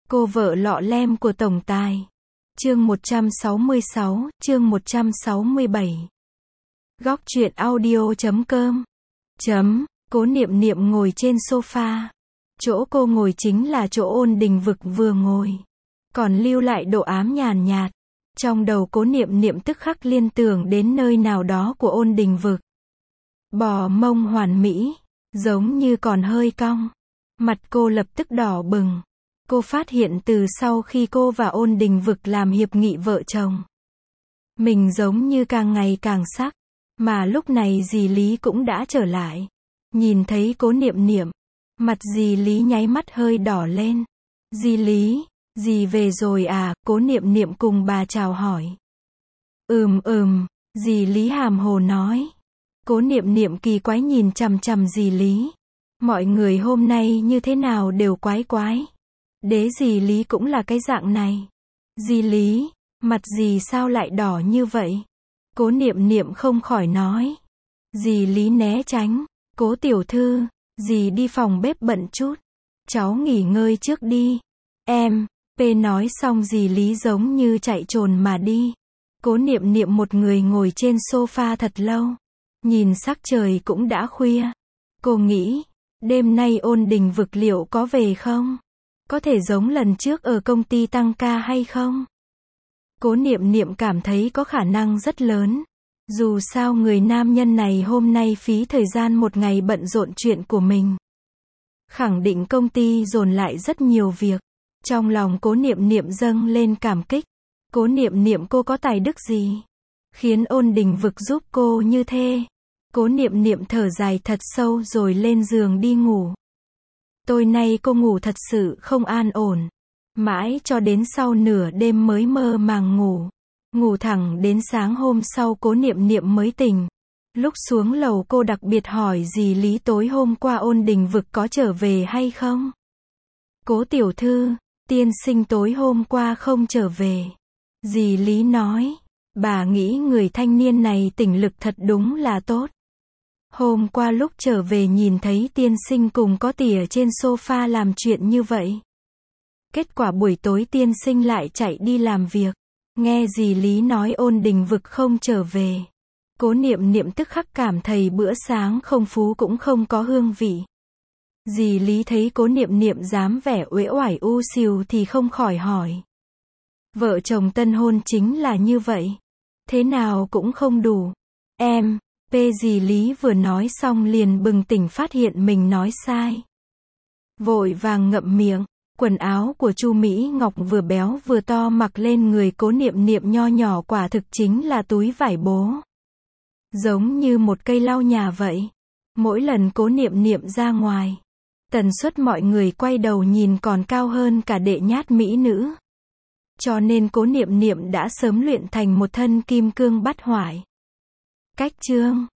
Cô vợ lọ lem của tổng tài. Chương 166, chương 167. Góc truyện audio.com. Cố Niệm Niệm ngồi trên sofa. Chỗ cô ngồi chính là chỗ Ôn Đình Vực vừa ngồi. Còn lưu lại độ ám nhàn nhạt. Trong đầu Cố Niệm Niệm tức khắc liên tưởng đến nơi nào đó của Ôn Đình Vực. Bò mông hoàn mỹ, giống như còn hơi cong. Mặt cô lập tức đỏ bừng. Cô phát hiện từ sau khi cô và Ôn Đình Vực làm hiệp nghị vợ chồng, mình giống như càng ngày càng sắc. Mà lúc này dì Lý cũng đã trở lại. Nhìn thấy Cố Niệm Niệm, mặt dì Lý nháy mắt hơi đỏ lên. Dì Lý, dì về rồi à? Cố Niệm Niệm cùng bà chào hỏi. Dì Lý hàm hồ nói. Cố Niệm Niệm kỳ quái nhìn chằm chằm dì Lý. Mọi người hôm nay như thế nào đều quái quái. Đế dì Lý cũng là cái dạng này. Dì Lý, mặt dì sao lại đỏ như vậy? Cố Niệm Niệm không khỏi nói. Dì Lý né tránh. Cố tiểu thư, dì đi phòng bếp bận chút. Cháu nghỉ ngơi trước đi. Em, nói xong dì Lý giống như chạy trồn mà đi. Cố Niệm Niệm một người ngồi trên sofa thật lâu. Nhìn sắc trời cũng đã khuya. Cô nghĩ, đêm nay Ôn Đình Vực liệu có về không? Có thể giống lần trước ở công ty tăng ca hay không? Cố Niệm Niệm cảm thấy có khả năng rất lớn. Dù sao người nam nhân này hôm nay phí thời gian một ngày bận rộn chuyện của mình. Khẳng định công ty dồn lại rất nhiều việc. Trong lòng Cố Niệm Niệm dâng lên cảm kích. Cố Niệm Niệm cô có tài đức gì? Khiến Ôn Đình Vực giúp cô như thế. Cố Niệm Niệm thở dài thật sâu rồi lên giường đi ngủ. Tối nay cô ngủ thật sự không an ổn. Mãi cho đến sau nửa đêm mới mơ màng ngủ. Ngủ thẳng đến sáng hôm sau Cố Niệm Niệm mới tỉnh. Lúc xuống lầu cô đặc biệt hỏi dì Lý tối hôm qua Ôn Đình Vực có trở về hay không? Cố tiểu thư, tiên sinh tối hôm qua không trở về. Dì Lý nói, bà nghĩ người thanh niên này tỉnh lực thật đúng là tốt. Hôm qua lúc trở về nhìn thấy tiên sinh cùng có tỉa trên sofa làm chuyện như vậy. Kết quả buổi tối tiên sinh lại chạy đi làm việc. Nghe dì Lý nói Ôn Đình Vực không trở về. Cố Niệm Niệm tức khắc cảm thấy bữa sáng không phú cũng không có hương vị. Dì Lý thấy Cố Niệm Niệm dám vẻ uể oải u xìu thì không khỏi hỏi. Vợ chồng tân hôn chính là như vậy. Thế nào cũng không đủ. Em, dì Lý vừa nói xong liền bừng tỉnh phát hiện mình nói sai. Vội vàng ngậm miệng. Quần áo của Chu Mỹ Ngọc vừa béo vừa to mặc lên người Cố Niệm Niệm nho nhỏ quả thực chính là túi vải bố. Giống như một cây lau nhà vậy. Mỗi lần Cố Niệm Niệm ra ngoài, tần suất mọi người quay đầu nhìn còn cao hơn cả đệ nhát mỹ nữ. Cho nên Cố Niệm Niệm đã sớm luyện thành một thân kim cương bát hoại. Cách chương